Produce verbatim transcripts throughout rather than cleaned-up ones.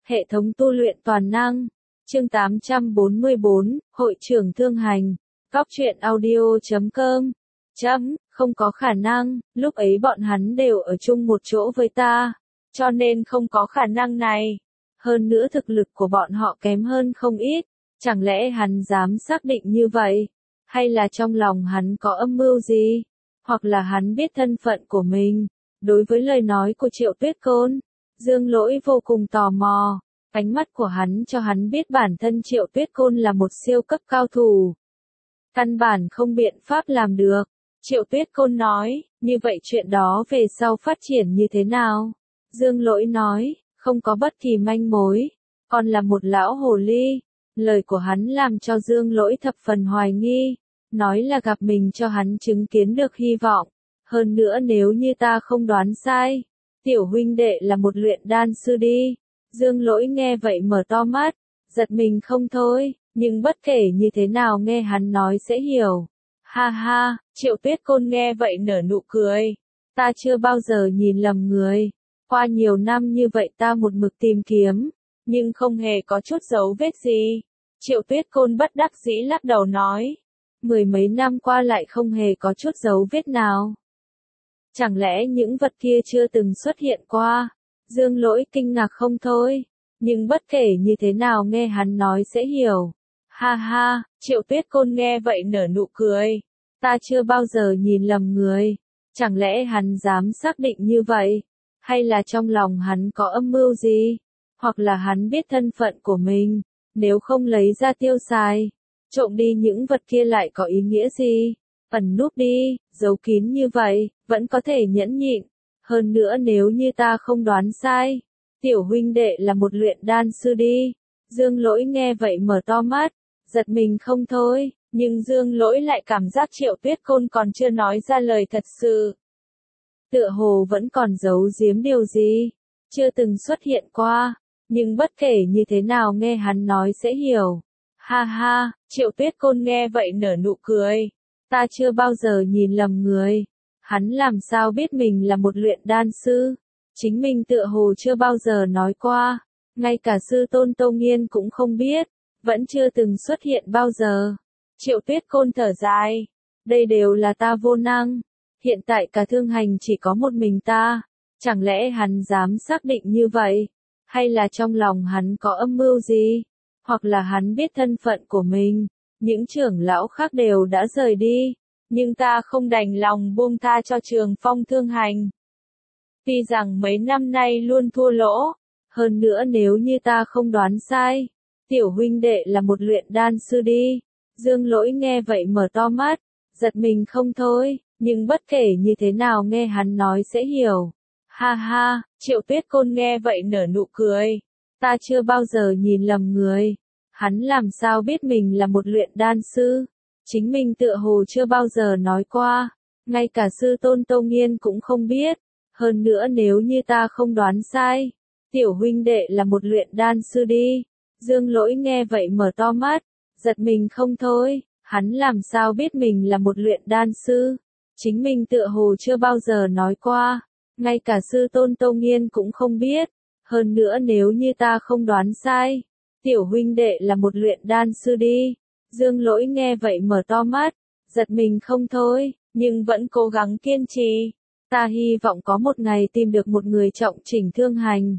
Hệ thống tu luyện toàn năng. Chương tám trăm bốn mươi bốn, Hội trưởng thương hành. Góc truyện audio chấm com. Chấm, không có khả năng, lúc ấy bọn hắn đều ở chung một chỗ với ta, cho nên không có khả năng này. Hơn nữa thực lực của bọn họ kém hơn không ít, chẳng lẽ hắn dám xác định như vậy? Hay là trong lòng hắn có âm mưu gì? Hoặc là hắn biết thân phận của mình? Đối với lời nói của Triệu Tuyết Côn, Dương Lỗi vô cùng tò mò. Ánh mắt của hắn cho hắn biết bản thân Triệu Tuyết Côn là một siêu cấp cao thủ. Căn bản không biện pháp làm được. Triệu Tuyết Côn nói, như vậy chuyện đó về sau phát triển như thế nào? Dương Lỗi nói, không có bất kỳ manh mối, còn là một lão hồ ly. Lời của hắn làm cho Dương Lỗi thập phần hoài nghi, nói là gặp mình cho hắn chứng kiến được hy vọng. Hơn nữa nếu như ta không đoán sai, tiểu huynh đệ là một luyện đan sư đi. Dương Lỗi nghe vậy mở to mắt, giật mình không thôi, nhưng bất kể như thế nào nghe hắn nói sẽ hiểu. Ha ha, Triệu Tuyết Côn nghe vậy nở nụ cười. Ta chưa bao giờ nhìn lầm người. Qua nhiều năm như vậy ta một mực tìm kiếm, nhưng không hề có chút dấu vết gì. Triệu Tuyết Côn bất đắc dĩ lắc đầu nói. Mười mấy năm qua lại không hề có chút dấu vết nào. Chẳng lẽ những vật kia chưa từng xuất hiện qua? Dương Lỗi kinh ngạc không thôi, nhưng bất kể như thế nào nghe hắn nói sẽ hiểu. Ha ha, Triệu Tuyết Côn nghe vậy nở nụ cười. Ta chưa bao giờ nhìn lầm người. Chẳng lẽ hắn dám xác định như vậy? Hay là trong lòng hắn có âm mưu gì? Hoặc là hắn biết thân phận của mình, nếu không lấy ra tiêu xài, trộm đi những vật kia lại có ý nghĩa gì? Ẩn núp đi, giấu kín như vậy, vẫn có thể nhẫn nhịn. Hơn nữa nếu như ta không đoán sai, tiểu huynh đệ là một luyện đan sư đi. Dương Lỗi nghe vậy mở to mắt, giật mình không thôi, nhưng Dương Lỗi lại cảm giác Triệu Tuyết Côn còn chưa nói ra lời thật sự. Tựa hồ vẫn còn giấu giếm điều gì, chưa từng xuất hiện qua, nhưng bất kể như thế nào nghe hắn nói sẽ hiểu. Ha ha, Triệu Tuyết Côn nghe vậy nở nụ cười. Ta chưa bao giờ nhìn lầm người. Hắn làm sao biết mình là một luyện đan sư? Chính mình tựa hồ chưa bao giờ nói qua. Ngay cả sư tôn Tô Nghiên cũng không biết. Vẫn chưa từng xuất hiện bao giờ. Triệu Tuyết Côn thở dài. Đây đều là ta vô năng. Hiện tại cả thương hành chỉ có một mình ta. Chẳng lẽ hắn dám xác định như vậy? Hay là trong lòng hắn có âm mưu gì? Hoặc là hắn biết thân phận của mình? Những trưởng lão khác đều đã rời đi. Nhưng ta không đành lòng buông tha cho Trường Phong thương hành. Tuy rằng mấy năm nay luôn thua lỗ. Hơn nữa nếu như ta không đoán sai, tiểu huynh đệ là một luyện đan sư đi. Dương Lỗi nghe vậy mở to mắt, giật mình không thôi, nhưng bất kể như thế nào nghe hắn nói sẽ hiểu. Ha ha, Triệu Tuyết Côn nghe vậy nở nụ cười. Ta chưa bao giờ nhìn lầm người. Hắn làm sao biết mình là một luyện đan sư? Chính mình tựa hồ chưa bao giờ nói qua. Ngay cả sư tôn Tô Nghiên cũng không biết. Hơn nữa nếu như ta không đoán sai, tiểu huynh đệ là một luyện đan sư đi. Dương Lỗi nghe vậy mở to mắt, giật mình không thôi. Hắn làm sao biết mình là một luyện đan sư? Chính mình tựa hồ chưa bao giờ nói qua. Ngay cả sư tôn Tô Nghiên cũng không biết. Hơn nữa nếu như ta không đoán sai, tiểu huynh đệ là một luyện đan sư đi. Dương Lỗi nghe vậy mở to mắt, giật mình không thôi, nhưng vẫn cố gắng kiên trì. Ta hy vọng có một ngày tìm được một người trọng chỉnh thương hành.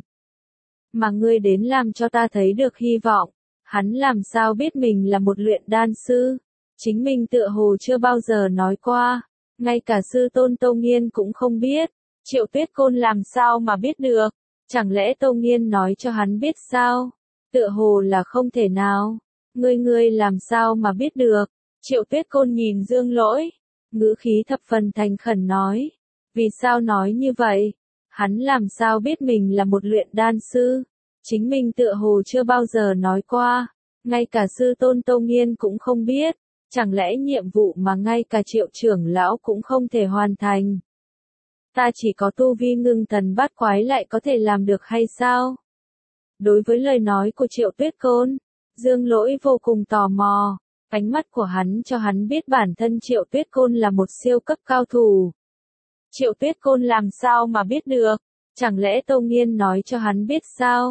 Mà ngươi đến làm cho ta thấy được hy vọng. Hắn làm sao biết mình là một luyện đan sư? Chính mình tựa hồ chưa bao giờ nói qua. Ngay cả sư tôn Tô Nghiên cũng không biết. Triệu Tuyết Côn làm sao mà biết được? Chẳng lẽ Tô Nghiên nói cho hắn biết sao? Tựa hồ là không thể nào. Ngươi ngươi làm sao mà biết được? Triệu Tuyết Côn nhìn Dương Lỗi, ngữ khí thập phần thành khẩn nói. Vì sao nói như vậy? Hắn làm sao biết mình là một luyện đan sư? Chính mình tựa hồ chưa bao giờ nói qua. Ngay cả sư tôn Tô Nghiên cũng không biết. Chẳng lẽ nhiệm vụ mà ngay cả Triệu trưởng lão cũng không thể hoàn thành? Ta chỉ có tu vi ngưng thần bát quái lại có thể làm được hay sao? Đối với lời nói của Triệu Tuyết Côn, Dương Lỗi vô cùng tò mò. Ánh mắt của hắn cho hắn biết bản thân Triệu Tuyết Côn là một siêu cấp cao thủ. Triệu Tuyết Côn làm sao mà biết được? Chẳng lẽ Tô Nghiên nói cho hắn biết sao?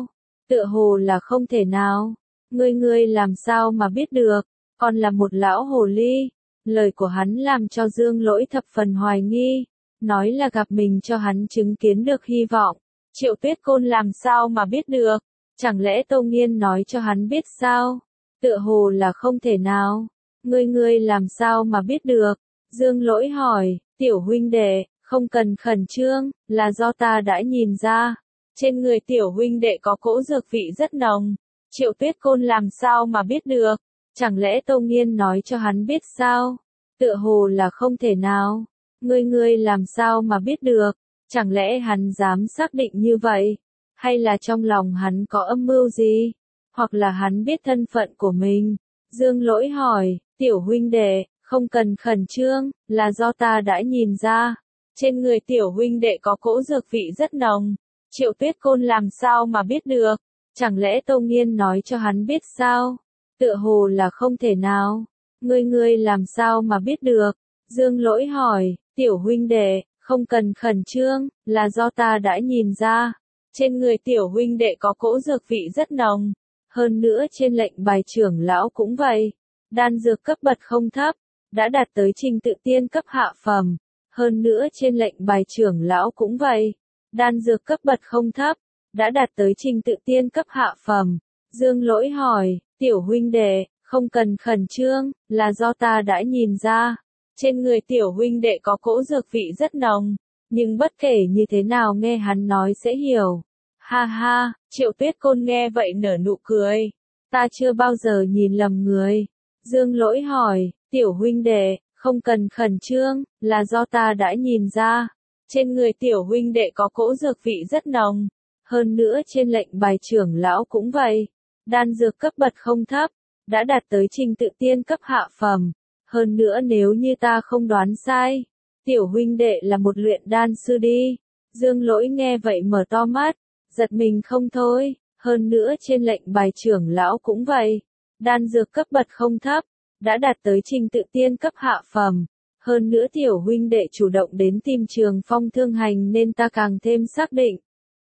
Tựa hồ là không thể nào. Ngươi ngươi làm sao mà biết được, còn là một lão hồ ly. Lời của hắn làm cho Dương Lỗi thập phần hoài nghi, nói là gặp mình cho hắn chứng kiến được hy vọng. Triệu Tuyết Côn làm sao mà biết được, chẳng lẽ Tâu Nghiên nói cho hắn biết sao? Tựa hồ là không thể nào. Ngươi ngươi làm sao mà biết được? Dương Lỗi hỏi, tiểu huynh đệ, không cần khẩn trương, là do ta đã nhìn ra. Trên người tiểu huynh đệ có cỗ dược vị rất nồng. Triệu Tuyết Côn làm sao mà biết được? Chẳng lẽ Tâu Nghiên nói cho hắn biết sao? Tựa hồ là không thể nào. Ngươi ngươi làm sao mà biết được? Chẳng lẽ hắn dám xác định như vậy? Hay là trong lòng hắn có âm mưu gì? Hoặc là hắn biết thân phận của mình? Dương Lỗi hỏi, tiểu huynh đệ, không cần khẩn trương, là do ta đã nhìn ra. Trên người tiểu huynh đệ có cỗ dược vị rất nồng. Triệu Tuyết Côn làm sao mà biết được? Chẳng lẽ Tâu Nghiên nói cho hắn biết sao? Tựa hồ là không thể nào. Ngươi ngươi làm sao mà biết được? Dương Lỗi hỏi, tiểu huynh đệ, không cần khẩn trương, là do ta đã nhìn ra. Trên người tiểu huynh đệ có cỗ dược vị rất nồng. Hơn nữa trên lệnh bài trưởng lão cũng vậy. Đan dược cấp bậc không thấp, đã đạt tới trình tự tiên cấp hạ phẩm. Hơn nữa trên lệnh bài trưởng lão cũng vậy. Đan dược cấp bậc không thấp, đã đạt tới trình tự tiên cấp hạ phẩm. Dương Lỗi hỏi, tiểu huynh đệ, không cần khẩn trương, là do ta đã nhìn ra. Trên người tiểu huynh đệ có cỗ dược vị rất nồng, nhưng bất kể như thế nào nghe hắn nói sẽ hiểu. Ha ha, Triệu Tuyết Côn nghe vậy nở nụ cười. Ta chưa bao giờ nhìn lầm người. Dương Lỗi hỏi, tiểu huynh đệ, không cần khẩn trương, là do ta đã nhìn ra. Trên người tiểu huynh đệ có cỗ dược vị rất nồng. Hơn nữa trên lệnh bài trưởng lão cũng vậy. Đan dược cấp bậc không thấp, đã đạt tới trình tự tiên cấp hạ phẩm. Hơn nữa nếu như ta không đoán sai, tiểu huynh đệ là một luyện đan sư đi. Dương Lỗi nghe vậy mở to mắt, giật mình không thôi. Hơn nữa trên lệnh bài trưởng lão cũng vậy. Đan dược cấp bậc không thấp, đã đạt tới trình tự tiên cấp hạ phẩm. Hơn nữa tiểu huynh đệ chủ động đến tìm Trường Phong thương hành nên ta càng thêm xác định.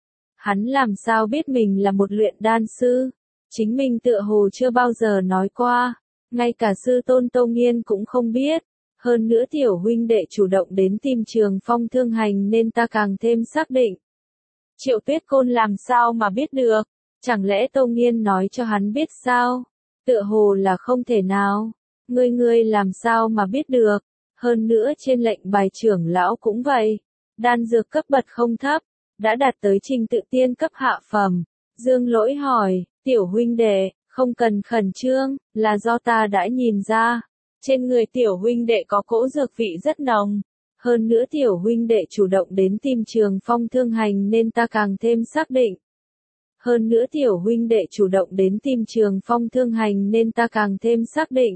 Hắn làm sao biết mình là một luyện đan sư? Chính mình tựa hồ chưa bao giờ nói qua. Ngay cả sư tôn Tâu Nghiên cũng không biết. Hơn nữa tiểu huynh đệ chủ động đến tìm Trường Phong thương hành nên ta càng thêm xác định. Triệu Tuyết Côn làm sao mà biết được? Chẳng lẽ Tâu Nghiên nói cho hắn biết sao? Tựa hồ là không thể nào. Ngươi ngươi làm sao mà biết được? Hơn nữa trên lệnh bài trưởng lão cũng vậy. Đan dược cấp bậc không thấp, đã đạt tới trình tự tiên cấp hạ phẩm. Dương Lỗi hỏi, tiểu huynh đệ, không cần khẩn trương, là do ta đã nhìn ra. Trên người tiểu huynh đệ có cỗ dược vị rất nồng. Hơn nữa tiểu huynh đệ chủ động đến tìm Trường Phong thương hành nên ta càng thêm xác định. Hơn nữa tiểu huynh đệ chủ động đến tìm Trường Phong thương hành nên ta càng thêm xác định.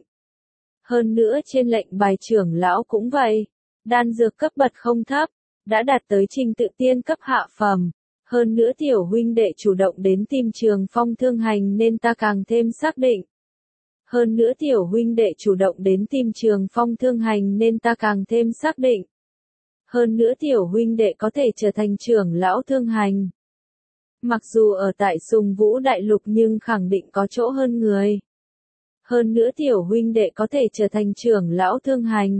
Hơn nữa trên lệnh bài trưởng lão cũng vậy. Đan dược cấp bậc không thấp, đã đạt tới trình tự tiên cấp hạ phẩm. Hơn nữa tiểu huynh đệ chủ động đến tìm Trường Phong thương hành nên ta càng thêm xác định. Hơn nữa tiểu huynh đệ chủ động đến tìm Trường Phong thương hành nên ta càng thêm xác định. Hơn nữa tiểu huynh đệ có thể trở thành trưởng lão thương hành. Mặc dù ở tại Sùng Vũ Đại Lục nhưng khẳng định có chỗ hơn người. Hơn nữa tiểu huynh đệ có thể trở thành trưởng lão thương hành.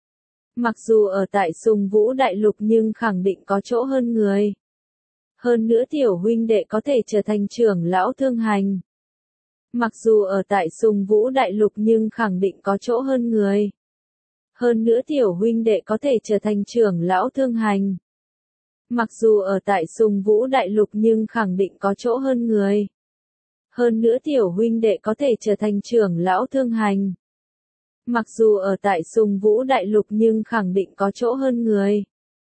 Mặc dù ở tại Sùng Vũ Đại Lục nhưng khẳng định có chỗ hơn người. Hơn nữa tiểu huynh đệ có thể trở thành trưởng lão thương hành. Mặc dù ở tại Sùng Vũ Đại Lục nhưng khẳng định có chỗ hơn người. Hơn nữa tiểu huynh đệ có thể trở thành trưởng lão thương hành. Mặc dù ở tại Sùng Vũ Đại Lục nhưng khẳng định có chỗ hơn người. Hơn nữa tiểu huynh đệ có thể trở thành trưởng lão thương hành. Mặc dù ở tại Sùng Vũ Đại Lục nhưng khẳng định có chỗ hơn người.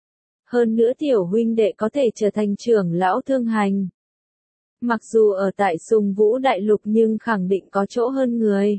Hơn nữa tiểu huynh đệ có thể trở thành trưởng lão thương hành. Mặc dù ở tại Sùng Vũ Đại Lục nhưng khẳng định có chỗ hơn người.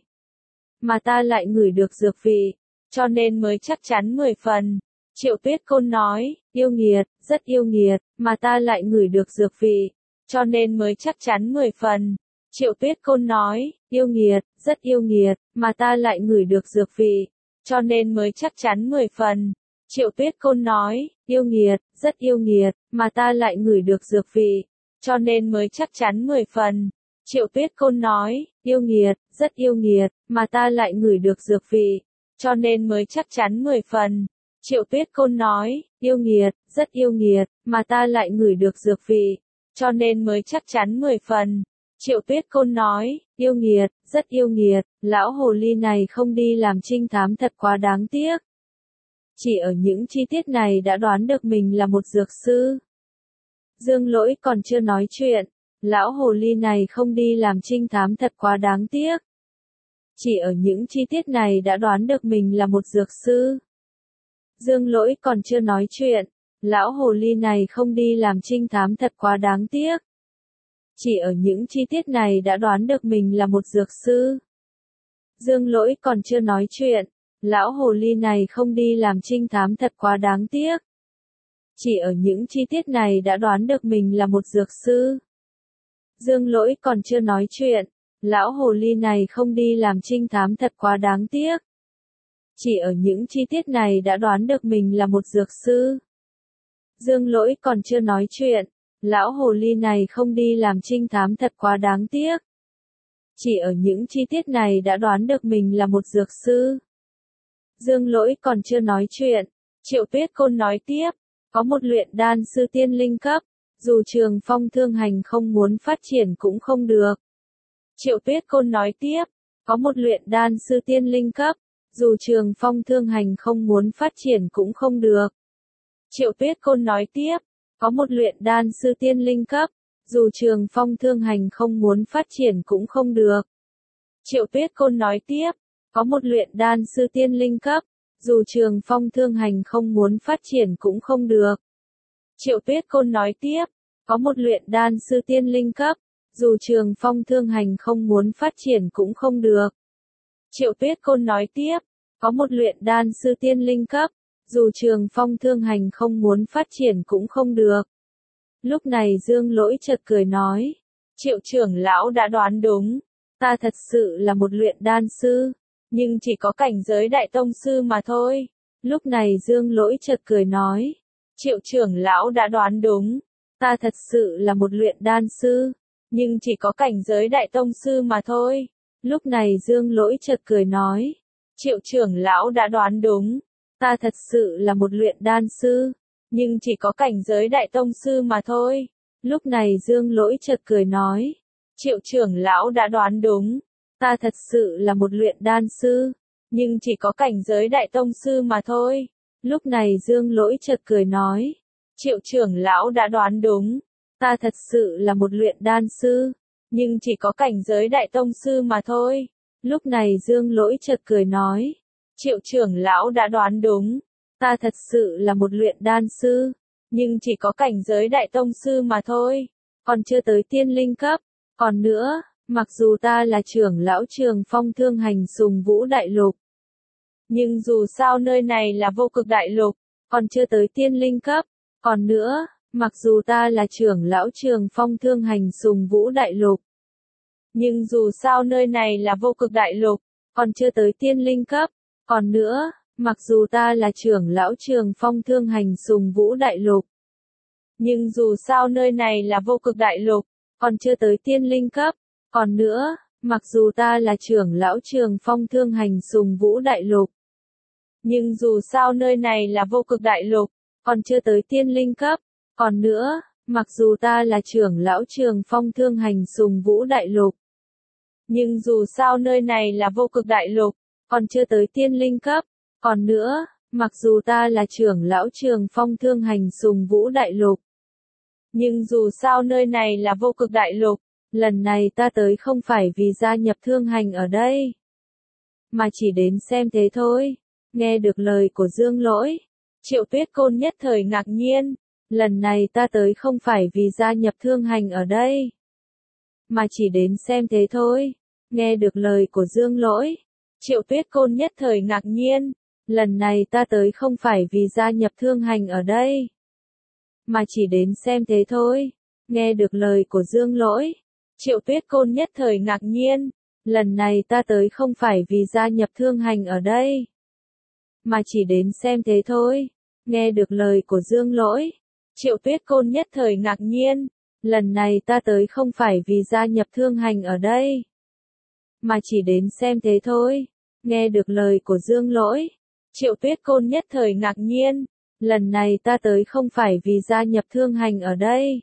Mà ta lại ngửi được dược vị, cho nên mới chắc chắn mười phần. Triệu Tuyết Côn nói, yêu nghiệt, rất yêu nghiệt, mà ta lại ngửi được dược vị, cho nên mới chắc chắn mười phần. Triệu Tuyết Côn nói, yêu nghiệt, rất yêu nghiệt, mà ta lại ngửi được dược vị, cho nên mới chắc chắn mười phần. Triệu Tuyết Côn nói, yêu nghiệt, rất yêu nghiệt, mà ta lại ngửi được dược vị, cho nên mới chắc chắn mười phần. Triệu Tuyết Côn nói, yêu nghiệt, rất yêu nghiệt, mà ta lại ngửi được dược vị, cho nên mới chắc chắn mười phần. Triệu Tuyết Côn nói, yêu nghiệt, rất yêu nghiệt, mà ta lại ngửi được dược vị, cho nên mới chắc chắn mười phần. Triệu Tuyết Côn nói, yêu nghiệt, rất yêu nghiệt, lão hồ ly này không đi làm trinh thám thật quá đáng tiếc. Chỉ ở những chi tiết này đã đoán được mình là một dược sư. Dương Lỗi còn chưa nói chuyện, lão hồ ly này không đi làm trinh thám thật quá đáng tiếc. Chỉ ở những chi tiết này đã đoán được mình là một dược sư. Dương Lỗi còn chưa nói chuyện, lão hồ ly này không đi làm trinh thám thật quá đáng tiếc. Chỉ ở những chi tiết này đã đoán được mình là một dược sư. Dương Lỗi còn chưa nói chuyện, lão hồ ly này không đi làm trinh thám thật quá đáng tiếc. Chỉ ở những chi tiết này đã đoán được mình là một dược sư. Dương Lỗi còn chưa nói chuyện, lão hồ ly này không đi làm trinh thám thật quá đáng tiếc. Chỉ ở những chi tiết này đã đoán được mình là một dược sư. Dương Lỗi còn chưa nói chuyện, lão hồ ly này không đi làm trinh thám thật quá đáng tiếc. Chỉ ở những chi tiết này đã đoán được mình là một dược sư. Dương Lỗi còn chưa nói chuyện, Triệu Tuyết Côn nói tiếp, có một luyện đan sư tiên linh cấp, dù Trường Phong thương hành không muốn phát triển cũng không được. Triệu Tuyết Côn nói tiếp, có một luyện đan sư tiên linh cấp, dù Trường Phong thương hành không muốn phát triển cũng không được. Triệu Tuyết Côn nói tiếp, có một luyện đan sư tiên linh cấp, dù Trường Phong thương hành không muốn phát triển cũng không được. Triệu Tuyết Côn nói tiếp, có một luyện đan sư tiên linh cấp, dù Trường Phong thương hành không muốn phát triển cũng không được. Triệu Tuyết Côn nói tiếp, có một luyện đan sư tiên linh cấp, dù Trường Phong thương hành không muốn phát triển cũng không được. Triệu Tuyết Côn nói tiếp, có một luyện đan sư tiên linh cấp, dù Trường Phong thương hành không muốn phát triển cũng không được. Lúc này Dương Lỗi chợt cười nói, Triệu trưởng lão đã đoán đúng, ta thật sự là một luyện đan sư, nhưng chỉ có cảnh giới đại tông sư mà thôi. Lúc này Dương Lỗi chợt cười nói, Triệu trưởng lão đã đoán đúng, ta thật sự là một luyện đan sư, nhưng chỉ có cảnh giới đại tông sư mà thôi. Lúc này Dương Lỗi chợt cười nói, Triệu trưởng lão đã đoán đúng, ta thật sự là một luyện đan sư, nhưng chỉ có cảnh giới đại tông sư mà thôi. Lúc này Dương Lỗi chợt cười nói, Triệu trưởng lão đã đoán đúng, ta thật sự là một luyện đan sư, nhưng chỉ có cảnh giới đại tông sư mà thôi. Lúc này Dương Lỗi chợt cười nói, Triệu trưởng lão đã đoán đúng, ta thật sự là một luyện đan sư, nhưng chỉ có cảnh giới đại tông sư mà thôi. Lúc này Dương Lỗi chợt cười nói, Triệu trưởng lão đã đoán đúng, ta thật sự là một luyện đan sư, nhưng chỉ có cảnh giới đại tông sư mà thôi, còn chưa tới tiên linh cấp. Còn nữa, mặc dù ta là trưởng lão Trường Phong thương hành Sùng Vũ Đại Lục, nhưng dù sao nơi này là Vô Cực Đại Lục, còn chưa tới tiên linh cấp. Còn nữa, mặc dù ta là trưởng lão Trường Phong thương hành Sùng Vũ Đại Lục, nhưng dù sao nơi này là Vô Cực Đại Lục, còn chưa tới tiên linh cấp. Còn nữa, mặc dù ta là trưởng lão Trường Phong thương hành Sùng Vũ Đại Lục, nhưng dù sao nơi này là Vô Cực Đại Lục, còn chưa tới tiên linh cấp. Còn nữa, mặc dù ta là trưởng lão Trường Phong thương hành Sùng Vũ Đại Lục, nhưng dù sao nơi này là Vô Cực Đại Lục, còn chưa tới tiên linh cấp. Còn nữa, mặc dù ta là trưởng lão Trường Phong thương hành Sùng Vũ Đại Lục, nhưng dù sao nơi này là Vô Cực Đại Lục, còn chưa tới tiên linh cấp. Còn nữa, mặc dù ta là trưởng lão Trường Phong thương hành Sùng Vũ Đại Lục, nhưng dù sao nơi này là Vô Cực Đại Lục, lần này ta tới không phải vì gia nhập thương hành ở đây, mà chỉ đến xem thế thôi. Nghe được lời của Dương Lỗi, Triệu Tuyết Côn nhất thời ngạc nhiên, lần này ta tới không phải vì gia nhập thương hành ở đây, mà chỉ đến xem thế thôi. Nghe được lời của Dương Lỗi, Triệu Tuyết Côn nhất thời ngạc nhiên, lần này ta tới không phải vì gia nhập thương hành ở đây, mà chỉ đến xem thế thôi. Nghe được lời của Dương Lỗi, Triệu Tuyết Côn nhất thời ngạc nhiên, lần này ta tới không phải vì gia nhập thương hành ở đây, mà chỉ đến xem thế thôi. Nghe được lời của Dương Lỗi, Triệu Tuyết Côn nhất thời ngạc nhiên, lần này ta tới không phải vì gia nhập thương hành ở đây, mà chỉ đến xem thế thôi. Nghe được lời của Dương Lỗi, Triệu Tuyết Côn nhất thời ngạc nhiên, lần này ta tới không phải vì gia nhập thương hành ở đây,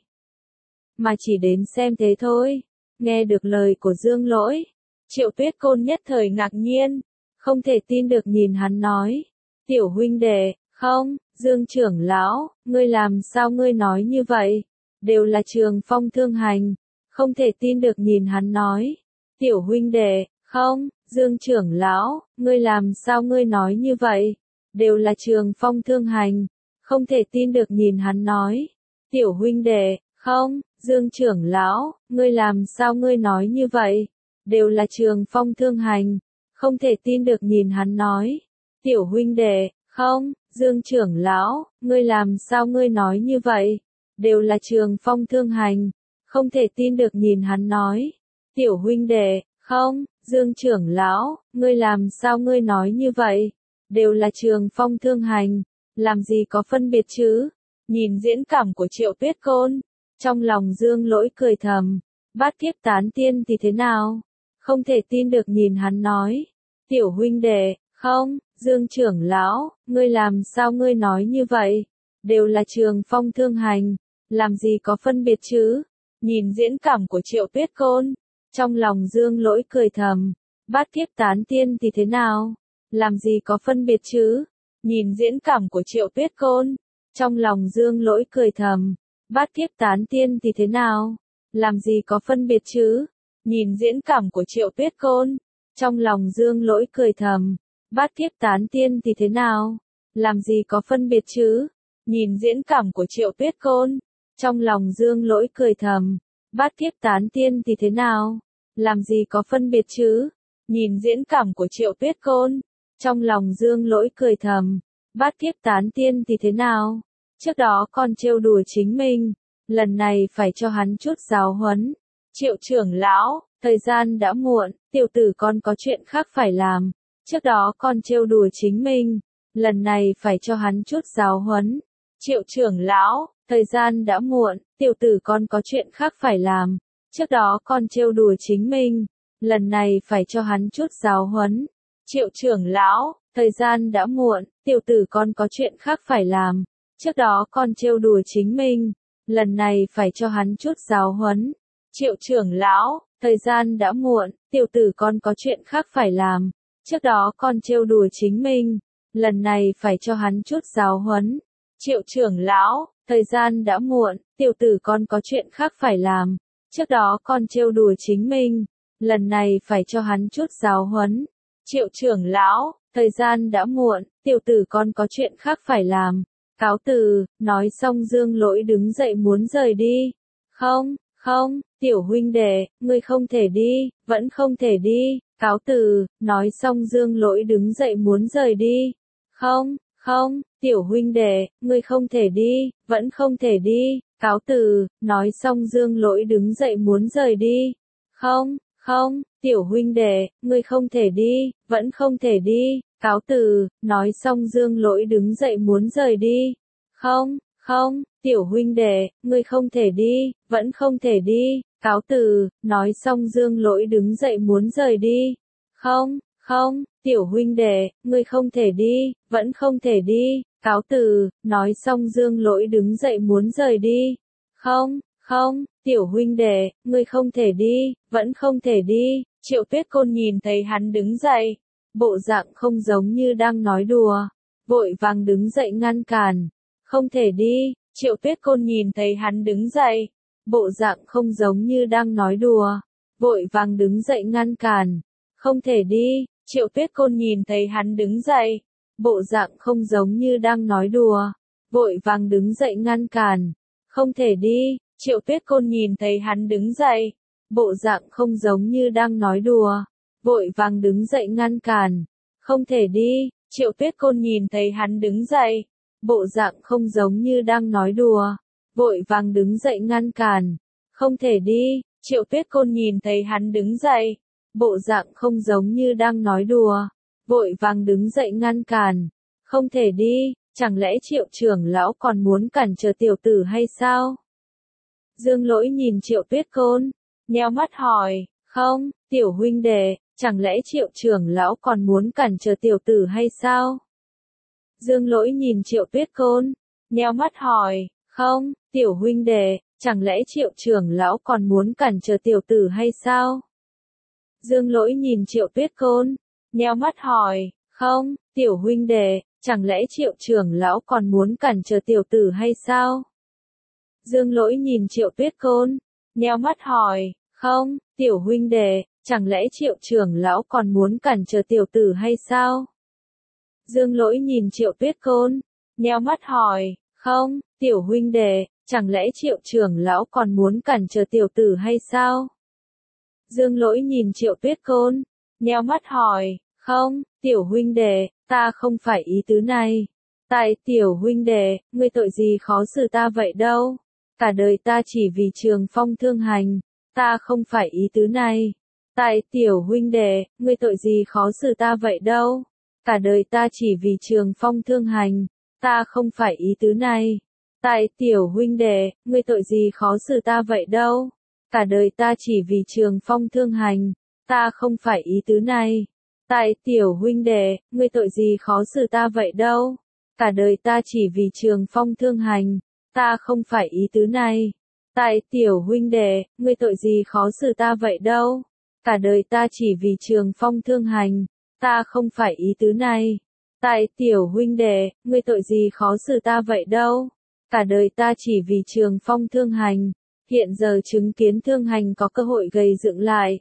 mà chỉ đến xem thế thôi. Nghe được lời của Dương Lỗi, Triệu Tuyết Côn nhất thời ngạc nhiên, không thể tin được nhìn hắn nói, tiểu huynh đệ, không, Dương trưởng lão, ngươi làm sao ngươi nói như vậy, đều là Trường Phong thương hành, không thể tin được nhìn hắn nói, tiểu huynh đệ, không, Dương trưởng lão, ngươi làm sao ngươi nói như vậy, đều là Trường Phong thương hành, không thể tin được nhìn hắn nói, tiểu huynh đệ, không, Dương trưởng lão, ngươi làm sao ngươi nói như vậy, đều là Trường Phong thương hành, không thể tin được nhìn hắn nói, tiểu huynh đệ, không, Dương trưởng lão, ngươi làm sao ngươi nói như vậy, đều là Trường Phong thương hành, không thể tin được nhìn hắn nói, tiểu huynh đệ, không, Dương trưởng lão, ngươi làm sao ngươi nói như vậy, đều là Trường Phong thương hành, làm gì có phân biệt chứ, nhìn diễn cảm của Triệu Tuyết Côn, trong lòng Dương Lỗi cười thầm, Bát Kiếp Tán Tiên thì thế nào, không thể tin được nhìn hắn nói, tiểu huynh đệ, không, Dương trưởng lão, ngươi làm sao ngươi nói như vậy, đều là Trường Phong thương hành, làm gì có phân biệt chứ, nhìn diễn cảm của Triệu Tuyết Côn, trong lòng Dương Lỗi cười thầm, Bát Kiếp Tán Tiên thì thế nào, làm gì có phân biệt chứ, nhìn diễn cảm của Triệu Tuyết Côn, trong lòng Dương Lỗi cười thầm, Bát Kiếp Tán Tiên thì thế nào, làm gì có phân biệt chứ, nhìn diễn cảm của Triệu Tuyết Côn, trong lòng Dương Lỗi cười thầm, Bát Kiếp Tán Tiên thì thế nào, làm gì có phân biệt chứ, nhìn diễn cảm của Triệu Tuyết Côn, trong lòng Dương Lỗi cười thầm, Bát Kiếp Tán Tiên thì thế nào, làm gì có phân biệt chứ, nhìn diễn cảm của Triệu Tuyết Côn, trong lòng Dương Lỗi cười thầm, Bát Kiếp Tán Tiên thì thế nào, trước đó còn trêu đùa chính mình, lần này phải cho hắn chút giáo huấn, Triệu trưởng lão, thời gian đã muộn, tiểu tử con có chuyện khác phải làm, trước đó con trêu đùa chính mình, lần này phải cho hắn chút giáo huấn, Triệu trưởng lão, thời gian đã muộn, tiểu tử con có chuyện khác phải làm, trước đó con trêu đùa chính mình, lần này phải cho hắn chút giáo huấn, Triệu trưởng lão, thời gian đã muộn, tiểu tử con có chuyện khác phải làm, trước đó con trêu đùa chính mình, lần này phải cho hắn chút giáo huấn, Triệu trưởng lão, thời gian đã muộn, tiểu tử con có chuyện khác phải làm, trước đó con trêu đùa chính mình, lần này phải cho hắn chút giáo huấn, Triệu trưởng lão, thời gian đã muộn, tiểu tử con có chuyện khác phải làm, trước đó con trêu đùa chính mình, lần này phải cho hắn chút giáo huấn, Triệu trưởng lão, thời gian đã muộn, tiểu tử con có chuyện khác phải làm, cáo từ, nói xong Dương Lỗi đứng dậy muốn rời đi, không, không, tiểu huynh đệ, ngươi không thể đi, vẫn không thể đi, cáo từ, nói xong Dương Lỗi đứng dậy muốn rời đi, không, không, tiểu huynh đệ, ngươi không thể đi, vẫn không thể đi, cáo từ, nói xong Dương Lỗi đứng dậy muốn rời đi, không, không, tiểu huynh đệ, ngươi không thể đi, vẫn không thể đi, cáo từ, nói xong Dương Lỗi đứng dậy muốn rời đi, không, không, tiểu huynh đệ, ngươi không thể đi, vẫn không thể đi, cáo từ, nói xong Dương Lỗi đứng dậy muốn rời đi, không, không, tiểu huynh đệ, ngươi không thể đi, vẫn không thể đi, cáo từ, nói xong Dương Lỗi đứng dậy muốn rời đi, không, không, tiểu huynh đệ, ngươi không thể đi, vẫn không thể đi, Triệu Tuyết Côn nhìn thấy hắn đứng dậy, bộ dạng không giống như đang nói đùa, vội vàng đứng dậy ngăn cản, không thể đi, Triệu Tuyết Côn nhìn thấy hắn đứng dậy, bộ dạng không giống như đang nói đùa, vội vàng đứng dậy ngăn cản, không thể đi, Triệu Tuyết Côn nhìn thấy hắn đứng dậy, bộ dạng không giống như đang nói đùa, vội vàng đứng dậy ngăn cản, không thể đi, Triệu Tuyết Côn nhìn thấy hắn đứng dậy, bộ dạng không giống như đang nói đùa, vội vàng đứng dậy ngăn cản, không thể đi, Triệu Tuyết Côn nhìn thấy hắn đứng dậy, bộ dạng không giống như đang nói đùa, vội vàng đứng dậy ngăn cản, không thể đi, Triệu Tuyết Côn nhìn thấy hắn đứng dậy, bộ dạng không giống như đang nói đùa, vội vàng đứng dậy ngăn cản, không thể đi, chẳng lẽ Triệu trưởng lão còn muốn cản trở tiểu tử hay sao? Dương Lỗi nhìn Triệu Tuyết Côn, nheo mắt hỏi, không, tiểu huynh đệ, chẳng lẽ Triệu trưởng lão còn muốn cản trở tiểu tử hay sao? Dương Lỗi nhìn Triệu Tuyết Côn, nheo mắt hỏi, không, tiểu huynh đệ, chẳng lẽ Triệu trưởng lão còn muốn cản trở tiểu tử hay sao? Dương Lỗi nhìn Triệu Tuyết Côn, nheo mắt hỏi, không, tiểu huynh đệ, chẳng lẽ Triệu trưởng lão còn muốn cản trở tiểu tử hay sao? Dương Lỗi nhìn Triệu Tuyết Côn, nheo mắt hỏi, không, tiểu huynh đệ, chẳng lẽ Triệu trưởng lão còn muốn cản trở tiểu tử hay sao? Dương Lỗi nhìn Triệu Tuyết Côn, nheo mắt hỏi, không, tiểu huynh đệ, chẳng lẽ Triệu trưởng lão còn muốn cản trở tiểu tử hay sao? Dương Lỗi nhìn Triệu Tuyết Côn, nheo mắt hỏi, không, tiểu huynh đệ, ta không phải ý tứ này. Tại tiểu huynh đệ, ngươi tội gì khó xử ta vậy đâu? Cả đời ta chỉ vì Trường Phong thương hành, ta không phải ý tứ này. Tại tiểu huynh đệ, ngươi tội gì khó xử ta vậy đâu? Cả đời ta chỉ vì Trường Phong thương hành, ta không phải ý tứ này. Tại tiểu huynh đệ, ngươi tội gì khó xử ta vậy đâu? Cả đời ta chỉ vì Trường Phong thương hành, ta không phải ý tứ này. Tại tiểu huynh đệ, ngươi tội gì khó xử ta vậy đâu? Cả đời ta chỉ vì Trường Phong thương hành, ta không phải ý tứ này. Tại tiểu huynh đệ, ngươi tội gì khó xử ta vậy đâu? Cả đời ta chỉ vì Trường Phong thương hành, ta không phải ý tứ này. Tại tiểu huynh đệ, ngươi tội gì khó xử ta vậy đâu? Cả đời ta chỉ vì Trường Phong thương hành, hiện giờ chứng kiến thương hành có cơ hội gầy dựng lại.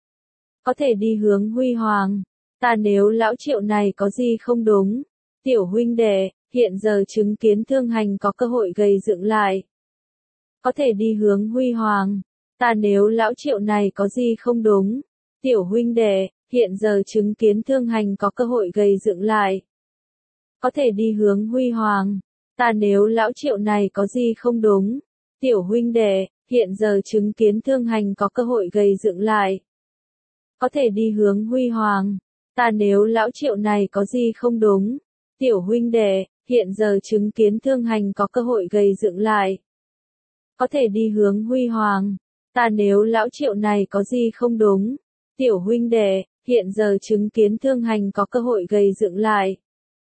Có thể đi hướng huy hoàng. Ta nếu lão Triệu này có gì không đúng? Tiểu huynh đệ, hiện giờ chứng kiến thương hành có cơ hội gầy dựng lại. Có thể đi hướng huy hoàng. Ta nếu lão Triệu này có gì không đúng? Tiểu huynh đệ, hiện giờ chứng kiến thương hành có cơ hội gầy dựng lại. Có thể đi hướng huy hoàng. Ta nếu lão Triệu này có gì không đúng? Tiểu huynh đệ, hiện giờ chứng kiến thương hành có cơ hội gầy dựng lại. Có thể đi hướng huy hoàng. Ta nếu lão Triệu này có gì không đúng? Tiểu huynh đệ, hiện giờ chứng kiến thương hành có cơ hội gầy dựng lại. Có thể đi hướng huy hoàng. Ta nếu lão Triệu này có gì không đúng? Tiểu huynh đệ, hiện giờ chứng kiến thương hành có cơ hội gầy dựng lại.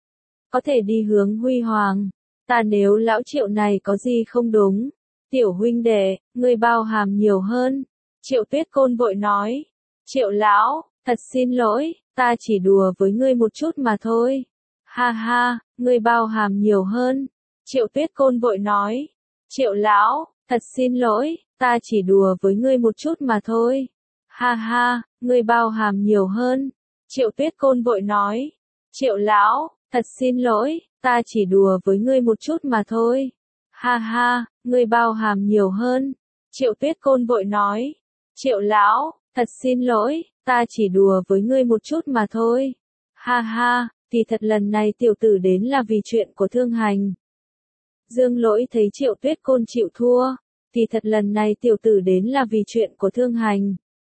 Có thể đi hướng huy hoàng. Ta nếu lão Triệu này có gì không đúng? Tiểu huynh đệ, ngươi bao hàm nhiều hơn. Triệu Tuyết Côn vội nói. Triệu lão, thật xin lỗi, ta chỉ đùa với ngươi một chút mà thôi. Ha ha, ngươi bao hàm nhiều hơn. Triệu Tuyết Côn vội nói. Triệu lão, thật xin lỗi, ta chỉ đùa với ngươi một chút mà thôi. Ha ha, ngươi bao hàm nhiều hơn. Triệu Tuyết Côn vội nói. Triệu lão, thật xin lỗi, ta chỉ đùa với ngươi một chút mà thôi. Ha ha, ngươi bao hàm nhiều hơn. Triệu Tuyết Côn vội nói. Triệu lão, thật xin lỗi, ta chỉ đùa với ngươi một chút mà thôi. Ha ha, thì thật lần này tiểu tử đến là vì chuyện của thương hành. Dương Lỗi thấy Triệu Tuyết Côn chịu thua, thì thật lần này tiểu tử đến là vì chuyện của thương hành.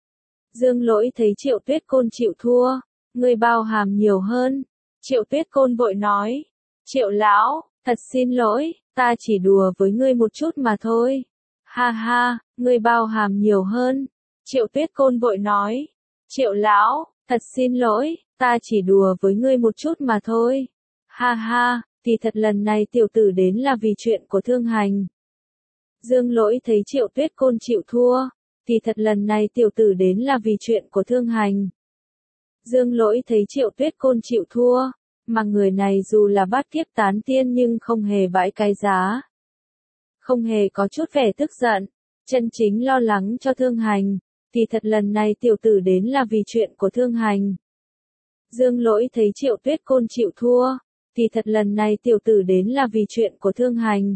Dương Lỗi thấy Triệu Tuyết Côn chịu thua, ngươi bao hàm nhiều hơn. Triệu Tuyết Côn vội nói. Triệu lão, thật xin lỗi, ta chỉ đùa với ngươi một chút mà thôi. Ha ha, ngươi bao hàm nhiều hơn. Triệu Tuyết Côn vội nói. Triệu lão, thật xin lỗi, ta chỉ đùa với ngươi một chút mà thôi. Ha ha, thì thật lần này tiểu tử đến là vì chuyện của thương hành. Dương Lỗi thấy Triệu Tuyết Côn chịu thua, thì thật lần này tiểu tử đến là vì chuyện của thương hành. Dương Lỗi thấy Triệu Tuyết Côn chịu thua, mà người này dù là bát kiếp tán tiên nhưng không hề bãi cái giá. Không hề có chút vẻ tức giận, chân chính lo lắng cho thương hành, thì thật lần này tiểu tử đến là vì chuyện của thương hành. Dương Lỗi thấy Triệu Tuyết Côn chịu thua, thì thật lần này tiểu tử đến là vì chuyện của thương hành.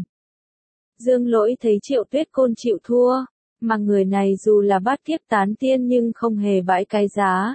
Dương Lỗi thấy Triệu Tuyết Côn chịu thua, mà người này dù là bát kiếp tán tiên nhưng không hề bãi cái giá.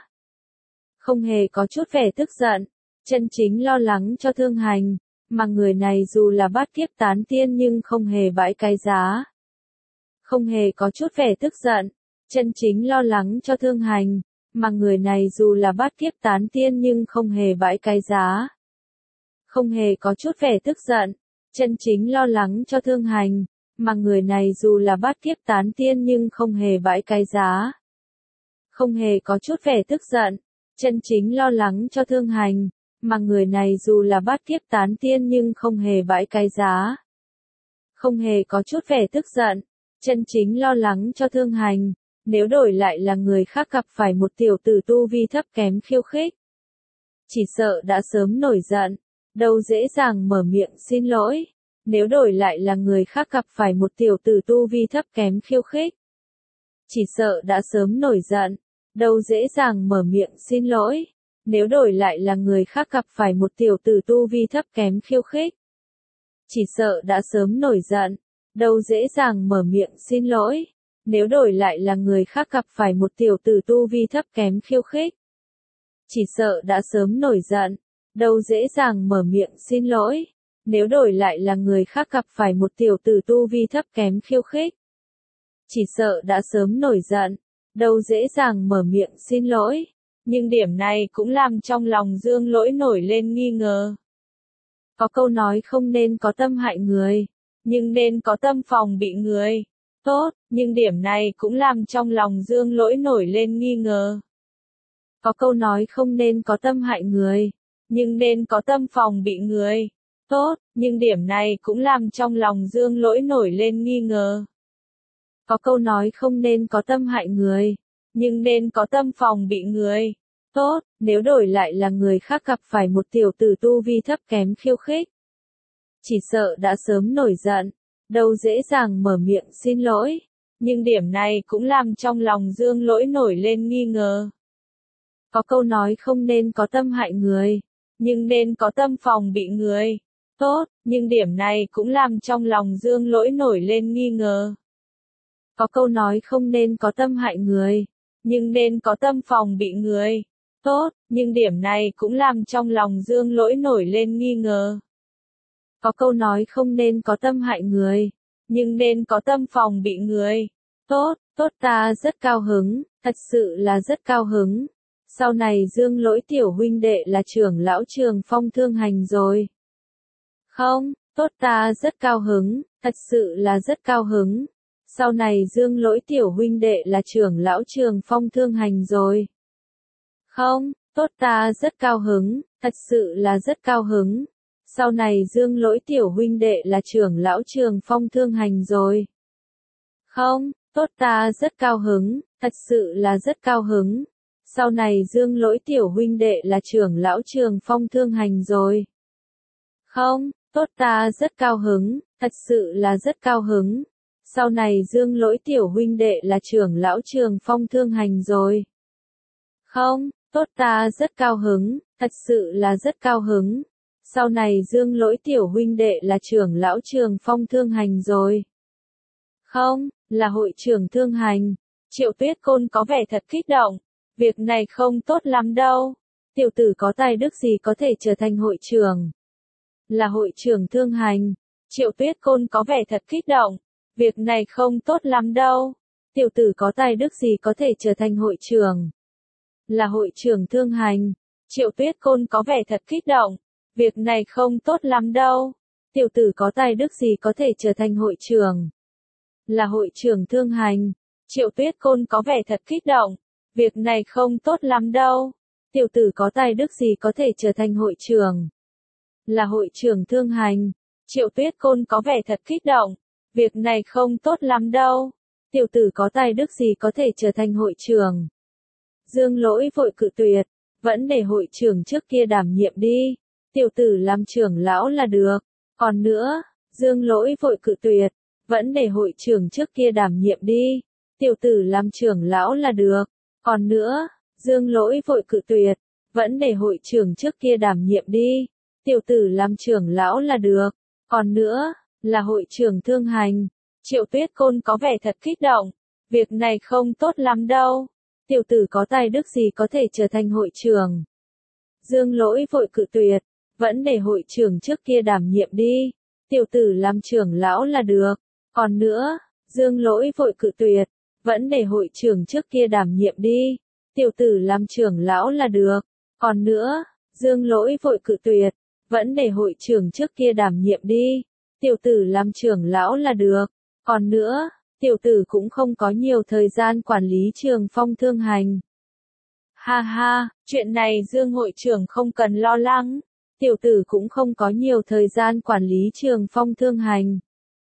Không hề có chút vẻ tức giận, chân chính lo lắng cho thương hành, mà người này dù là bát kiếp tán tiên nhưng không hề bãi cái giá. Không hề có chút vẻ tức giận, chân chính lo lắng cho thương hành, mà người này dù là bát kiếp tán tiên nhưng không hề bãi cái giá. Không hề có chút vẻ tức giận, chân chính lo lắng cho thương hành, mà người này dù là bát kiếp tán tiên nhưng không hề bãi cái giá. Không hề có chút vẻ tức giận, chân chính lo lắng cho Thương Hành, mà người này dù là bát kiếp tán tiên nhưng không hề bãi cái giá. Không hề có chút vẻ tức giận, chân chính lo lắng cho Thương Hành, nếu đổi lại là người khác gặp phải một tiểu tử tu vi thấp kém khiêu khích, chỉ sợ đã sớm nổi giận, đâu dễ dàng mở miệng xin lỗi. Nếu đổi lại là người khác gặp phải một tiểu tử tu vi thấp kém khiêu khích, chỉ sợ đã sớm nổi giận, đâu dễ dàng mở miệng xin lỗi. Nếu đổi lại là người khác gặp phải một tiểu tử tu vi thấp kém khiêu khích, chỉ sợ đã sớm nổi giận, đâu dễ dàng mở miệng xin lỗi. Nếu đổi lại là người khác gặp phải một tiểu tử tu vi thấp kém khiêu khích, chỉ sợ đã sớm nổi giận, đâu dễ dàng mở miệng xin lỗi. Nếu đổi lại là người khác gặp phải một tiểu tử tu vi thấp kém khiêu khích, chỉ sợ đã sớm nổi giận, đâu dễ dàng mở miệng xin lỗi. Nhưng điểm này cũng làm trong lòng Dương Lỗi nổi lên nghi ngờ. Có câu nói không nên có tâm hại người, nhưng nên có tâm phòng bị người. Tốt, nhưng điểm này cũng làm trong lòng Dương Lỗi nổi lên nghi ngờ. Có câu nói không nên có tâm hại người, nhưng nên có tâm phòng bị người. Tốt, nhưng điểm này cũng làm trong lòng Dương Lỗi nổi lên nghi ngờ. Có câu nói không nên có tâm hại người, nhưng nên có tâm phòng bị người. Tốt, nếu đổi lại là người khác gặp phải một tiểu tử tu vi thấp kém khiêu khích, chỉ sợ đã sớm nổi giận, đâu dễ dàng mở miệng xin lỗi. Nhưng điểm này cũng làm trong lòng Dương Lỗi nổi lên nghi ngờ. Có câu nói không nên có tâm hại người, nhưng nên có tâm phòng bị người. Tốt, nhưng điểm này cũng làm trong lòng Dương Lỗi nổi lên nghi ngờ. Có câu nói không nên có tâm hại người, nhưng nên có tâm phòng bị người. Tốt, nhưng điểm này cũng làm trong lòng Dương Lỗi nổi lên nghi ngờ. Có câu nói không nên có tâm hại người, nhưng nên có tâm phòng bị người. Tốt, tốt ta rất cao hứng, thật sự là rất cao hứng. Sau này Dương Lỗi tiểu huynh đệ là trưởng lão Trường Phong Thương Hành rồi. Không, tốt ta rất cao hứng, thật sự là rất cao hứng. Sau này Dương Lỗi tiểu huynh đệ là trưởng lão Trường Phong Thương Hành rồi. Không, tốt ta rất cao hứng, thật sự là rất cao hứng. Sau này Dương Lỗi tiểu huynh đệ là trưởng lão Trường Phong Thương Hành rồi. Không, tốt ta rất cao hứng, thật sự là rất cao hứng. Sau này Dương Lỗi tiểu huynh đệ là trưởng lão Trường Phong Thương Hành rồi. Không, tốt ta rất cao hứng, thật sự là rất cao hứng. Sau này Dương Lỗi tiểu huynh đệ là trưởng lão Trường Phong Thương Hành rồi. Không, tốt ta rất cao hứng, thật sự là rất cao hứng. Sau này Dương Lỗi tiểu huynh đệ là trưởng lão Trường Phong Thương Hành rồi. Không, là hội trưởng Thương Hành. Triệu Tuyết Côn có vẻ thật kích động. Việc này không tốt lắm đâu. Tiểu tử có tài đức gì có thể trở thành hội trưởng? Là hội trưởng Thương Hành. Triệu Tuyết Côn có vẻ thật kích động. Việc này không tốt lắm đâu. Tiểu tử có tài đức gì có thể trở thành hội trưởng? Là hội trưởng Thương Hành. Triệu Tuyết Côn có vẻ thật kích động. Việc này không tốt lắm đâu. Tiểu tử có tài đức gì có thể trở thành hội trưởng? Là hội trưởng Thương Hành. Triệu Tuyết Côn có vẻ thật kích động. Việc này không tốt lắm đâu. Tiểu tử có tài đức gì có thể trở thành hội trưởng? Là hội trưởng Thương Hành. Triệu Tuyết Côn có vẻ thật kích động. Việc này không tốt lắm đâu. Tiểu tử có tài đức gì có thể trở thành hội trưởng? Dương Lỗi vội cự tuyệt. Vẫn để hội trưởng trước kia đảm nhiệm đi. Tiểu tử làm trưởng lão là được. Còn nữa, Dương Lỗi vội cự tuyệt. Vẫn để hội trưởng trước kia đảm nhiệm đi. Tiểu tử làm trưởng lão là được. Còn nữa, Dương Lỗi vội cự tuyệt. Vẫn để hội trưởng trước kia đảm nhiệm đi. Tiểu tử làm trưởng lão là được. Còn nữa, là hội trưởng Thương Hành. Triệu Tuyết Côn có vẻ thật kích động. Việc này không tốt lắm đâu. Tiểu tử có tài đức gì có thể trở thành hội trưởng? Dương Lỗi vội cự tuyệt. Vẫn để hội trưởng trước kia đảm nhiệm đi. Tiểu tử làm trưởng lão là được. Còn nữa, Dương Lỗi vội cự tuyệt. Vẫn để hội trưởng trước kia đảm nhiệm đi. Tiểu tử làm trưởng lão là được. Còn nữa, Dương Lỗi vội cự tuyệt. Vẫn để hội trưởng trước kia đảm nhiệm đi. Tiểu tử làm trưởng lão là được. Còn nữa, tiểu tử cũng không có nhiều thời gian quản lý trường phong thương hành. Ha ha, chuyện này Dương hội trưởng không cần lo lắng. Tiểu tử cũng không có nhiều thời gian quản lý trường phong thương hành.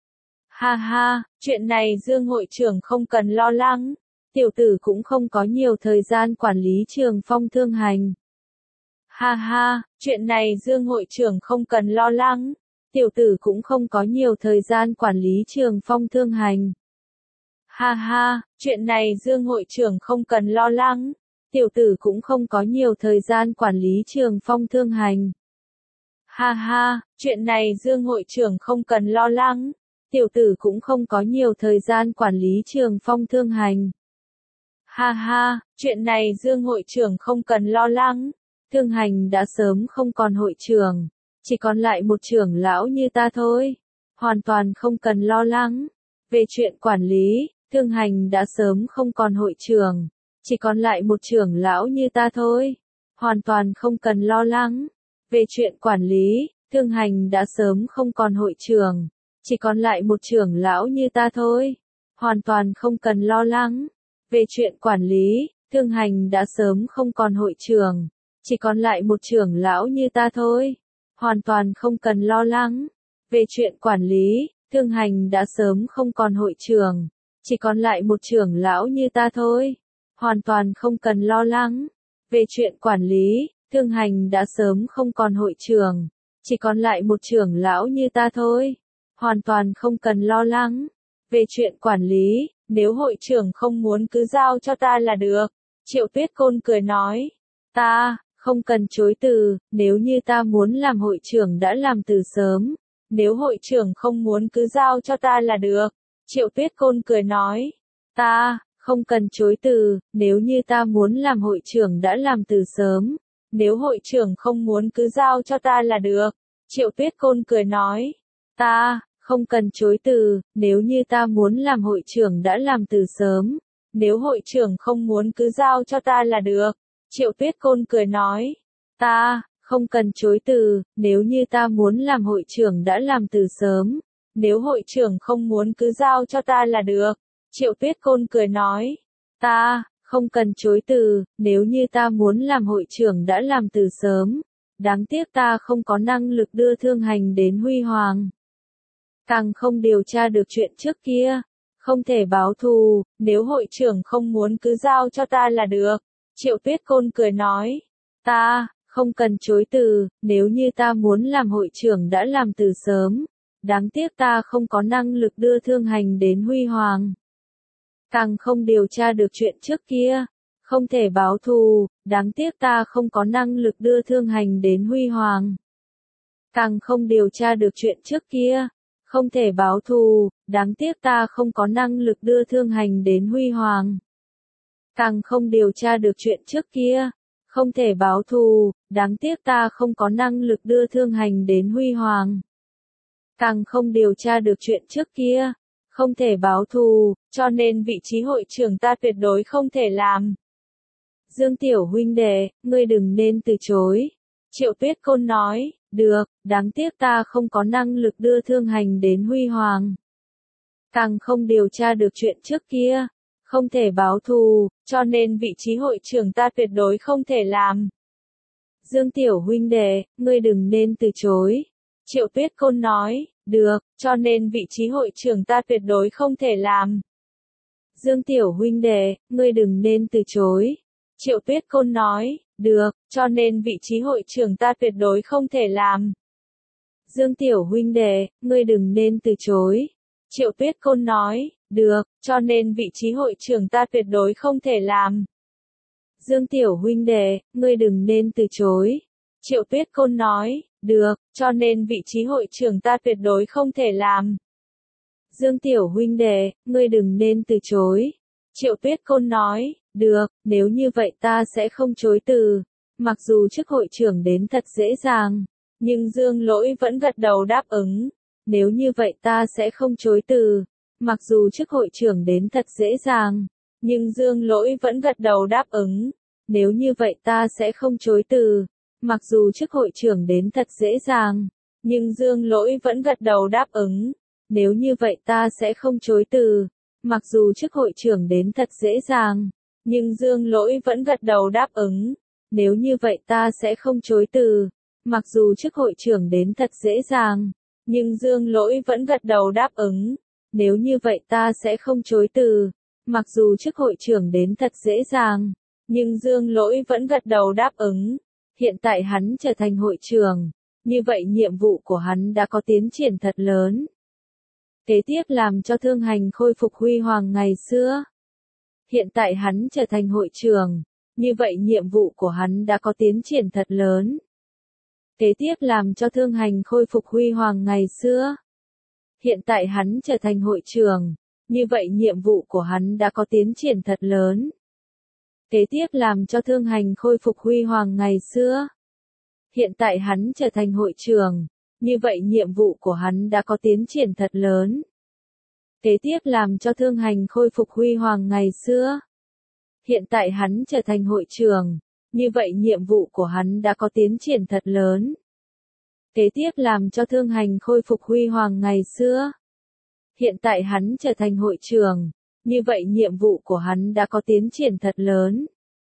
Ha ha, chuyện này Dương hội trưởng không cần lo lắng. Tiểu tử cũng không có nhiều thời gian quản lý trường phong thương hành. Ha ha, chuyện này Dương hội trưởng không cần lo lắng. Tiểu tử cũng không có nhiều thời gian quản lý trường phong thương hành. Ha ha, chuyện này Dương hội trưởng không cần lo lắng. Tiểu tử cũng không có nhiều thời gian quản lý trường phong thương hành. Ha ha, chuyện này Dương hội trưởng không cần lo lắng. Tiểu tử cũng không có nhiều thời gian quản lý trường phong thương hành. Ha ha, chuyện này Dương hội trưởng không cần lo lắng. Thương hành đã sớm không còn hội trưởng, chỉ còn lại một trưởng lão như ta thôi. Hoàn toàn không cần lo lắng. Về chuyện quản lý, thương hành đã sớm không còn hội trưởng, chỉ còn lại một trưởng lão như ta thôi. Hoàn toàn không cần lo lắng. Về chuyện quản lý, thương hành đã sớm không còn hội trưởng, chỉ còn lại một trưởng lão như ta thôi. Hoàn toàn không cần lo lắng. Về chuyện quản lý, thương hành đã sớm không còn hội trưởng, chỉ còn lại một trưởng lão như ta thôi. Hoàn toàn không cần lo lắng. Về chuyện quản lý, thương hành đã sớm không còn hội trưởng, chỉ còn lại một trưởng lão như ta thôi. Hoàn toàn không cần lo lắng. Về chuyện quản lý, thương hành đã sớm không còn hội trưởng, chỉ còn lại một trưởng lão như ta thôi. Hoàn toàn không cần lo lắng. Về chuyện quản lý, nếu hội trưởng không muốn cứ giao cho ta là được. Triệu Tuyết Côn cười nói. Ta, không cần chối từ, nếu như ta muốn làm hội trưởng đã làm từ sớm. Nếu hội trưởng không muốn cứ giao cho ta là được. Triệu Tuyết Côn cười nói. Ta, không cần chối từ, nếu như ta muốn làm hội trưởng đã làm từ sớm. Nếu hội trưởng không muốn cứ giao cho ta là được. Triệu Tuyết Côn cười nói. Ta, không cần chối từ, nếu như ta muốn làm hội trưởng đã làm từ sớm. Nếu hội trưởng không muốn cứ giao cho ta là được. Triệu Tuyết Côn cười nói. Ta, không cần chối từ, nếu như ta muốn làm hội trưởng đã làm từ sớm. Nếu hội trưởng không muốn cứ giao cho ta là được. Triệu Tuyết Côn cười nói. Ta, không cần chối từ, nếu như ta muốn làm hội trưởng đã làm từ sớm. Đáng tiếc ta không có năng lực đưa thương hành đến huy hoàng. Càng không điều tra được chuyện trước kia. Không thể báo thù, nếu hội trưởng không muốn cứ giao cho ta là được. Triệu Tuyết Côn cười nói. Ta, không cần chối từ, nếu như ta muốn làm hội trưởng đã làm từ sớm. Đáng tiếc ta không có năng lực đưa thương hành đến huy hoàng. Càng không điều tra được chuyện trước kia. Không thể báo thù, đáng tiếc ta không có năng lực đưa thương hành đến huy hoàng. Càng không điều tra được chuyện trước kia. Không thể báo thù, đáng tiếc ta không có năng lực đưa thương hành đến huy hoàng. Càng không điều tra được chuyện trước kia. Không thể báo thù, đáng tiếc ta không có năng lực đưa thương hành đến huy hoàng. Càng không điều tra được chuyện trước kia. Không thể báo thù, cho nên vị trí hội trưởng ta tuyệt đối không thể làm. Dương tiểu huynh đệ, ngươi đừng nên từ chối. Triệu Tuyết Côn nói. Được, đáng tiếc ta không có năng lực đưa thương hành đến huy hoàng. Càng không điều tra được chuyện trước kia. Không thể báo thù, cho nên vị trí hội trưởng ta tuyệt đối không thể làm. Dương tiểu huynh đệ, ngươi đừng nên từ chối. Triệu Tuyết Côn nói. Được, cho nên vị trí hội trưởng ta tuyệt đối không thể làm. Dương tiểu huynh đệ, ngươi đừng nên từ chối. Triệu Tuyết Côn nói. Được, cho nên vị trí hội trưởng ta tuyệt đối không thể làm. Dương tiểu huynh đệ, ngươi đừng nên từ chối. Triệu Tuyết Côn nói. Được, cho nên vị trí hội trưởng ta tuyệt đối không thể làm. Dương tiểu huynh đệ, ngươi đừng nên từ chối. Triệu Tuyết Côn nói. Được, cho nên vị trí hội trưởng ta tuyệt đối không thể làm. Dương tiểu huynh đệ, ngươi đừng nên từ chối. Triệu Tuyết Côn nói. Được, nếu như vậy ta sẽ không chối từ. Mặc dù chức hội trưởng đến thật dễ dàng, nhưng Dương Lỗi vẫn gật đầu đáp ứng. Nếu như vậy ta sẽ không chối từ. Mặc dù chức hội trưởng đến thật dễ dàng, nhưng Dương Lỗi vẫn gật đầu đáp ứng. Nếu như vậy ta sẽ không chối từ. Mặc dù chức hội trưởng đến thật dễ dàng, nhưng Dương Lỗi vẫn gật đầu đáp ứng. Nếu như vậy ta sẽ không chối từ. Mặc dù chức hội trưởng đến thật dễ dàng, nhưng Dương Lỗi vẫn gật đầu đáp ứng. Nếu như vậy ta sẽ không chối từ. Mặc dù chức hội trưởng đến thật dễ dàng, nhưng Dương Lỗi vẫn gật đầu đáp ứng. Nếu như vậy ta sẽ không chối từ. Mặc dù chức hội trưởng đến thật dễ dàng, nhưng Dương Lỗi vẫn gật đầu đáp ứng. Hiện tại hắn trở thành hội trưởng, như vậy nhiệm vụ của hắn đã có tiến triển thật lớn. Kế tiếp làm cho Thương Hành khôi phục huy hoàng ngày xưa. Hiện tại hắn trở thành hội trưởng, như vậy nhiệm vụ của hắn đã có tiến triển thật lớn. Kế tiếp làm cho Thương Hành khôi phục huy hoàng ngày xưa. Hiện tại hắn trở thành hội trưởng, như vậy nhiệm vụ của hắn đã có tiến triển thật lớn. Kế tiếp làm cho Thương Hành khôi phục huy hoàng ngày xưa. Hiện tại hắn trở thành hội trưởng, như vậy nhiệm vụ của hắn đã có tiến triển thật lớn. Kế tiếp làm cho Thương Hành khôi phục huy hoàng ngày xưa. Hiện tại hắn trở thành hội trưởng, như vậy nhiệm vụ của hắn đã có tiến triển thật lớn. Kế tiếp làm cho Thương Hành khôi phục huy hoàng ngày xưa. Hiện tại hắn trở thành hội trưởng, như vậy nhiệm vụ của hắn đã có tiến triển thật lớn.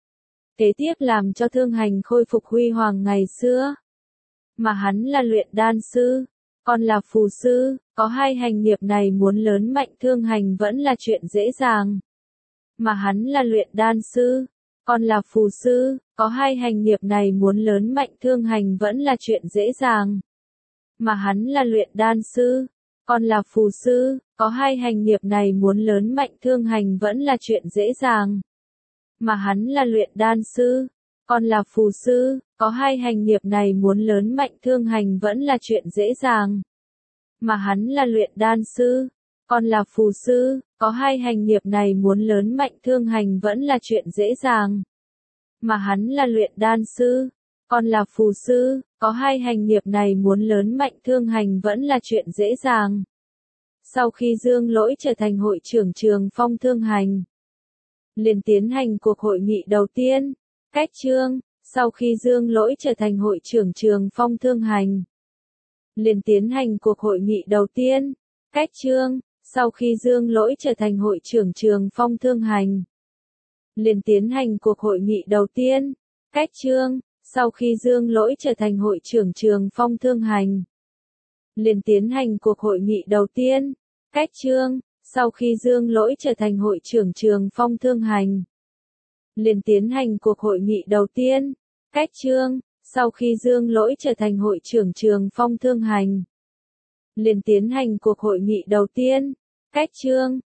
Kế tiếp làm cho Thương Hành khôi phục huy hoàng ngày xưa. Mà hắn là luyện đan sư, còn là phù sư, có hai hành nghiệp này muốn lớn mạnh Thương Hành vẫn là chuyện dễ dàng. Mà hắn là luyện đan sư, còn là phù sư, có hai hành nghiệp này muốn lớn mạnh Thương Hành vẫn là chuyện dễ dàng. Mà hắn là luyện đan sư, còn là phù sư, có hai hành nghiệp này muốn lớn mạnh Thương Hành vẫn là chuyện dễ dàng. Mà hắn là luyện đan sư, còn là phù sư, có hai hành nghiệp này muốn lớn mạnh Thương Hành vẫn là chuyện dễ dàng. Mà hắn là luyện đan sư, còn là phù sư, có hai hành nghiệp này muốn lớn mạnh Thương Hành vẫn là chuyện dễ dàng. Mà hắn là luyện đan sư, còn là phù sư, có hai hành nghiệp này muốn lớn mạnh Thương Hành vẫn là chuyện dễ dàng. Sau khi Dương Lỗi trở thành hội trưởng trường Phong Thương Hành, liền tiến hành cuộc hội nghị đầu tiên. Cách chương, sau khi Dương Lỗi trở thành hội trưởng trường Phong Thương Hành, liền tiến hành cuộc hội nghị đầu tiên. Cách chương, sau khi Dương Lỗi trở thành hội trưởng trường Phong Thương Hành, liền tiến hành cuộc hội nghị đầu tiên. Cách chương, sau khi Dương Lỗi trở thành hội trưởng trường Phong Thương Hành, liền tiến hành cuộc hội nghị đầu tiên. Cách chương, sau khi Dương Lỗi trở thành hội trưởng trường Phong Thương Hành, liền tiến hành cuộc hội nghị đầu tiên. Cách chương, sau khi Dương Lỗi trở thành hội trưởng trường Phong Thương Hành, liền tiến hành cuộc hội nghị đầu tiên. Cách chương,